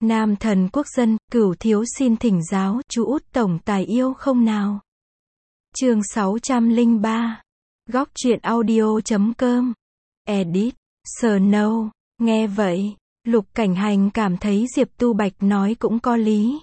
Nam thần quốc dân, Cửu thiếu xin thỉnh giáo, chú út tổng tài yêu không nào? Chương 603. Góc truyện audio.com. Edit. Snow. Nghe vậy, Lục Cảnh Hành cảm thấy Diệp Tu Bạch nói cũng có lý.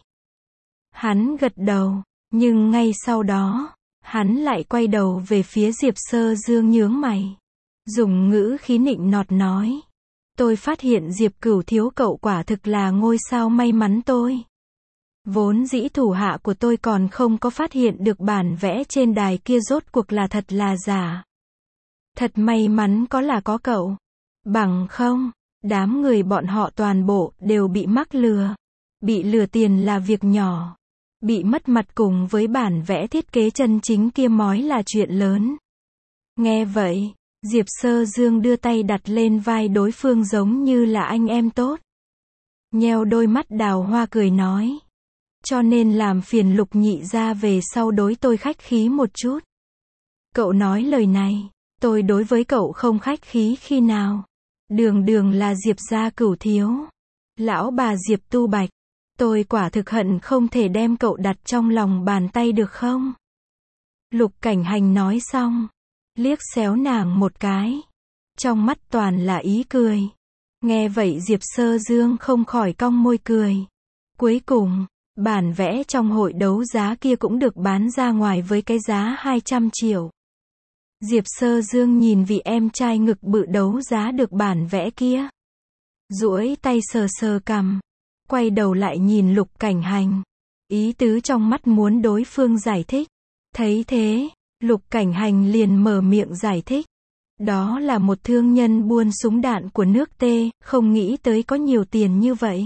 Hắn gật đầu, nhưng ngay sau đó, hắn lại quay đầu về phía Diệp Sơ Dương nhướng mày. Dùng ngữ khí nịnh nọt nói. Tôi phát hiện Diệp Cửu thiếu cậu quả thực là ngôi sao may mắn tôi. Vốn dĩ thủ hạ của tôi còn không có phát hiện được bản vẽ trên đài kia rốt cuộc là thật là giả. Thật may mắn có cậu. Bằng không, đám người bọn họ toàn bộ đều bị mắc lừa. Bị lừa tiền là việc nhỏ. Bị mất mặt cùng với bản vẽ thiết kế chân chính kia mói là chuyện lớn. Nghe vậy, Diệp Sơ Dương đưa tay đặt lên vai đối phương giống như là anh em tốt. Nheo đôi mắt đào hoa cười nói. Cho nên làm phiền Lục nhị ra về sau đối tôi khách khí một chút. Cậu nói lời này, tôi đối với cậu không khách khí khi nào. Đường đường là Diệp gia Cửu thiếu. Lão bà Diệp Tu Bạch. Tôi quả thực hận không thể đem cậu đặt trong lòng bàn tay được không? Lục Cảnh Hành nói xong, liếc xéo nàng một cái. Trong mắt toàn là ý cười. Nghe vậy Diệp Sơ Dương không khỏi cong môi cười. Cuối cùng, bản vẽ trong hội đấu giá kia cũng được bán ra ngoài với cái giá 200 triệu. Diệp Sơ Dương nhìn vị em trai ngực bự đấu giá được bản vẽ kia. Duỗi tay sờ sờ cằm. Quay đầu lại nhìn Lục Cảnh Hành. Ý tứ trong mắt muốn đối phương giải thích. Thấy thế, Lục Cảnh Hành liền mở miệng giải thích. Đó là một thương nhân buôn súng đạn của nước T, không nghĩ tới có nhiều tiền như vậy.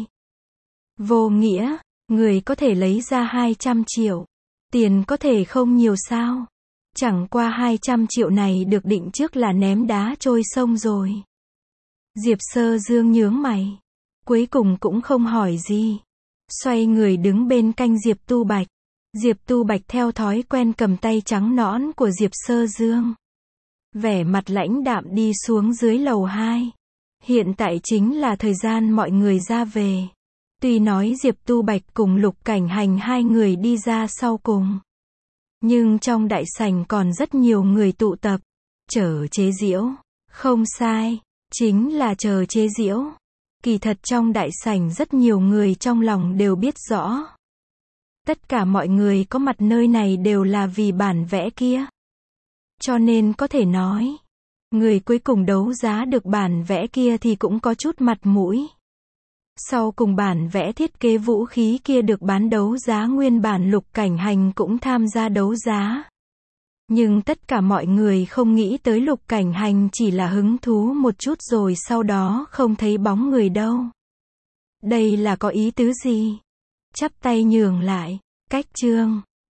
Vô nghĩa, người có thể lấy ra 200 triệu. Tiền có thể không nhiều sao? Chẳng qua 200 triệu này được định trước là ném đá trôi sông rồi. Diệp Sơ Dương nhướng mày. Cuối cùng cũng không hỏi gì. Xoay người đứng bên cạnh Diệp Tu Bạch. Diệp Tu Bạch theo thói quen cầm tay trắng nõn của Diệp Sơ Dương. Vẻ mặt lãnh đạm đi xuống dưới lầu 2. Hiện tại chính là thời gian mọi người ra về. Tuy nói Diệp Tu Bạch cùng Lục Cảnh Hành hai người đi ra sau cùng. Nhưng trong đại sảnh còn rất nhiều người tụ tập. Chờ chế giễu. Không sai. Chính là chờ chế giễu. Kỳ thật trong đại sảnh rất nhiều người trong lòng đều biết rõ. Tất cả mọi người có mặt nơi này đều là vì bản vẽ kia. Cho nên có thể nói, người cuối cùng đấu giá được bản vẽ kia thì cũng có chút mặt mũi. Sau cùng bản vẽ thiết kế vũ khí kia được bán đấu giá nguyên bản Lục Cảnh Hành cũng tham gia đấu giá. Nhưng tất cả mọi người không nghĩ tới Lục Cảnh Hành chỉ là hứng thú một chút rồi sau đó không thấy bóng người đâu. Đây là có ý tứ gì? Chắp tay nhường lại, cách chương.